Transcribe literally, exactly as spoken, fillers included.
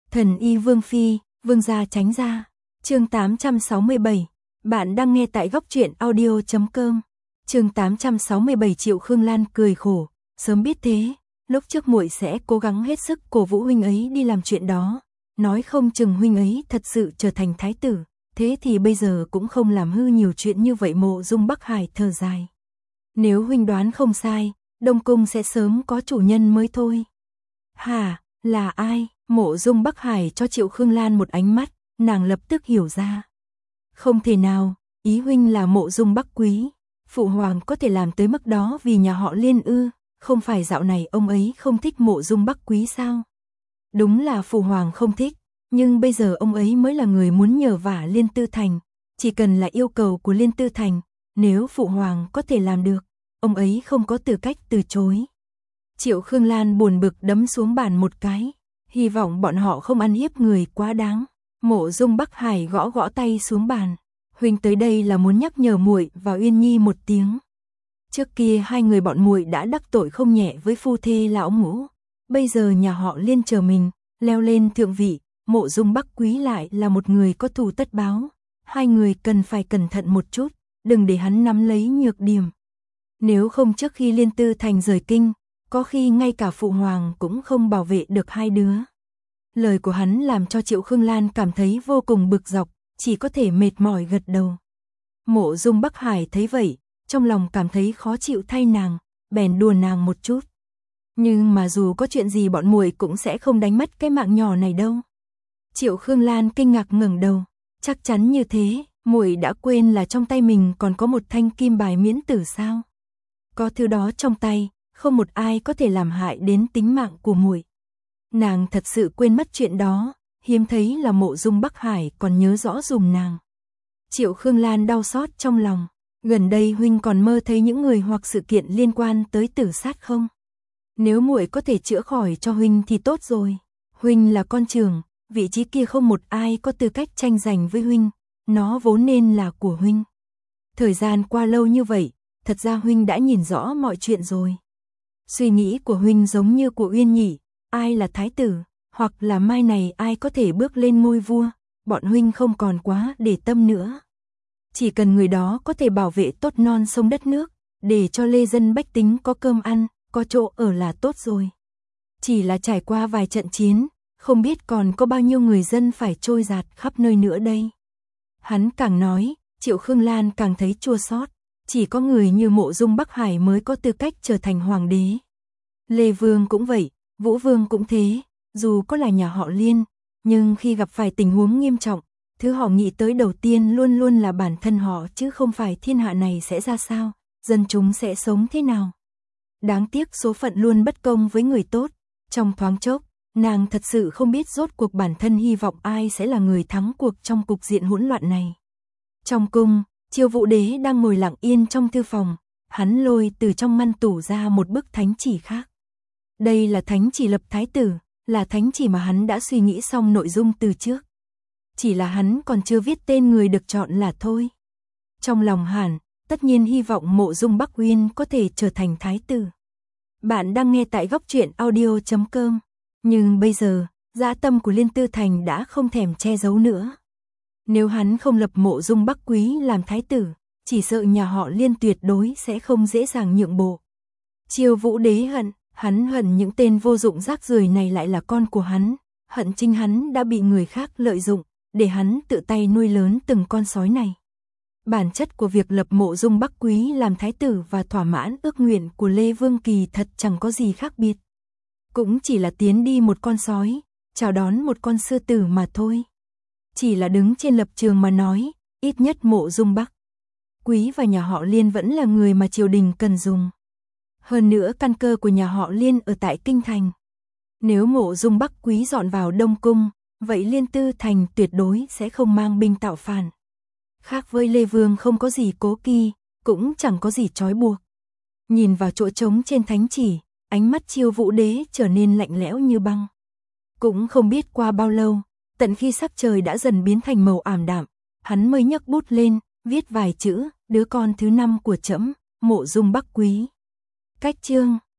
Thần y Vương Phi, Vương gia tránh ra. Chương tám trăm sáu mươi bảy. Bạn đang nghe tại góc truyện audio chấm com. Chương tám trăm sáu mươi bảy. Triệu Khương Lan cười khổ, sớm biết thế, lúc trước muội sẽ cố gắng hết sức cổ vũ huynh ấy đi làm chuyện đó, nói không chừng huynh ấy thật sự trở thành thái tử, thế thì bây giờ cũng không làm hư nhiều chuyện như vậy. Mộ Dung Bắc Hải thở dài. Nếu huynh đoán không sai, Đông Cung sẽ sớm có chủ nhân mới thôi. Hả, là ai? Mộ Dung Bắc Hải cho Triệu Khương Lan một ánh mắt, nàng lập tức hiểu ra. Không thể nào, ý huynh là Mộ Dung Bắc Quý. Phụ hoàng có thể làm tới mức đó vì nhà họ Liên ư? Không phải dạo này ông ấy không thích Mộ Dung Bắc Quý sao? Đúng là phụ hoàng không thích, nhưng bây giờ ông ấy mới là người muốn nhờ vả Liên Tư Thành. Chỉ cần là yêu cầu của Liên Tư Thành, nếu phụ hoàng có thể làm được, ông ấy không có tư cách từ chối. Triệu Khương Lan buồn bực đấm xuống bàn một cái, hy vọng bọn họ không ăn hiếp người quá đáng. Mộ Dung Bắc Hải gõ gõ tay xuống bàn. Huynh tới đây là muốn nhắc nhở muội và Uyên Nhi một tiếng. Trước kia hai người bọn muội đã đắc tội không nhẹ với phu thê lão ngũ. Bây giờ nhà họ Liên chờ mình leo lên thượng vị, Mộ Dung Bắc Quý lại là một người có thù tất báo. Hai người cần phải cẩn thận một chút, đừng để hắn nắm lấy nhược điểm. Nếu không trước khi Liên Tư Thành rời kinh, có khi ngay cả phụ hoàng cũng không bảo vệ được hai đứa. Lời của hắn làm cho Triệu Khương Lan cảm thấy vô cùng bực dọc, chỉ có thể mệt mỏi gật đầu. Mộ Dung Bắc Hải thấy vậy, trong lòng cảm thấy khó chịu thay nàng, bèn đùa nàng một chút. Nhưng mà dù có chuyện gì bọn muội cũng sẽ không đánh mất cái mạng nhỏ này đâu. Triệu Khương Lan kinh ngạc ngẩng đầu, chắc chắn như thế, muội đã quên là trong tay mình còn có một thanh kim bài miễn tử sao? Có thứ đó trong tay, không một ai có thể làm hại đến tính mạng của muội. Nàng thật sự quên mất chuyện đó, hiếm thấy là Mộ Dung Bắc Hải còn nhớ rõ dùm nàng. Triệu Khương Lan đau xót trong lòng, gần đây huynh còn mơ thấy những người hoặc sự kiện liên quan tới tử sát không? Nếu muội có thể chữa khỏi cho huynh thì tốt rồi. Huynh là con trưởng, vị trí kia không một ai có tư cách tranh giành với huynh, nó vốn nên là của huynh. Thời gian qua lâu như vậy, thật ra huynh đã nhìn rõ mọi chuyện rồi. Suy nghĩ của huynh giống như của Uyên Nhỉ, ai là thái tử, hoặc là mai này ai có thể bước lên ngôi vua, bọn huynh không còn quá để tâm nữa. Chỉ cần người đó có thể bảo vệ tốt non sông đất nước, để cho lê dân bách tính có cơm ăn, có chỗ ở là tốt rồi. Chỉ là trải qua vài trận chiến, không biết còn có bao nhiêu người dân phải trôi dạt khắp nơi nữa đây. Hắn càng nói, Triệu Khương Lan càng thấy chua xót. Chỉ có người như Mộ Dung Bắc Hải mới có tư cách trở thành hoàng đế. Lê Vương cũng vậy, Vũ Vương cũng thế, dù có là nhà họ Liên, nhưng khi gặp phải tình huống nghiêm trọng, thứ họ nghĩ tới đầu tiên luôn luôn là bản thân họ chứ không phải thiên hạ này sẽ ra sao, dân chúng sẽ sống thế nào. Đáng tiếc số phận luôn bất công với người tốt, trong thoáng chốc, nàng thật sự không biết rốt cuộc bản thân hy vọng ai sẽ là người thắng cuộc trong cục diện hỗn loạn này. Trong cung, Chiêu Vũ Đế đang ngồi lặng yên trong thư phòng, hắn lôi từ trong ngăn tủ ra một bức thánh chỉ khác. Đây là thánh chỉ lập thái tử, là thánh chỉ mà hắn đã suy nghĩ xong nội dung từ trước. Chỉ là hắn còn chưa viết tên người được chọn là thôi. Trong lòng hắn, tất nhiên hy vọng Mộ Dung Bắc Uyên có thể trở thành thái tử. Bạn đang nghe tại góc truyện audio chấm com. Nhưng bây giờ, dã tâm của Liên Tư Thành đã không thèm che giấu nữa. Nếu hắn không lập Mộ Dung Bắc Quý làm thái tử, chỉ sợ nhà họ Liên tuyệt đối sẽ không dễ dàng nhượng bộ. Chiêu Vũ Đế hận, hắn hận những tên vô dụng rác rưởi này lại là con của hắn, hận chính hắn đã bị người khác lợi dụng, để hắn tự tay nuôi lớn từng con sói này. Bản chất của việc lập Mộ Dung Bắc Quý làm thái tử và thỏa mãn ước nguyện của Lê Vương kỳ thật chẳng có gì khác biệt. Cũng chỉ là tiến đi một con sói, chào đón một con sư tử mà thôi. Chỉ là đứng trên lập trường mà nói, ít nhất Mộ Dung Bắc Quý và nhà họ Liên vẫn là người mà triều đình cần dùng. Hơn nữa căn cơ của nhà họ Liên ở tại Kinh Thành. Nếu Mộ Dung Bắc Quý dọn vào Đông Cung, vậy Liên Tư Thành tuyệt đối sẽ không mang binh tạo phản. Khác với Lê Vương không có gì cố kỳ, cũng chẳng có gì trói buộc. Nhìn vào chỗ trống trên thánh chỉ, ánh mắt Chiêu Vũ Đế trở nên lạnh lẽo như băng. Cũng không biết qua bao lâu, tận khi sắc trời đã dần biến thành màu ảm đạm, hắn mới nhấc bút lên, viết vài chữ, đứa con thứ năm của trẫm, Mộ Dung Bắc Quý. Cách chương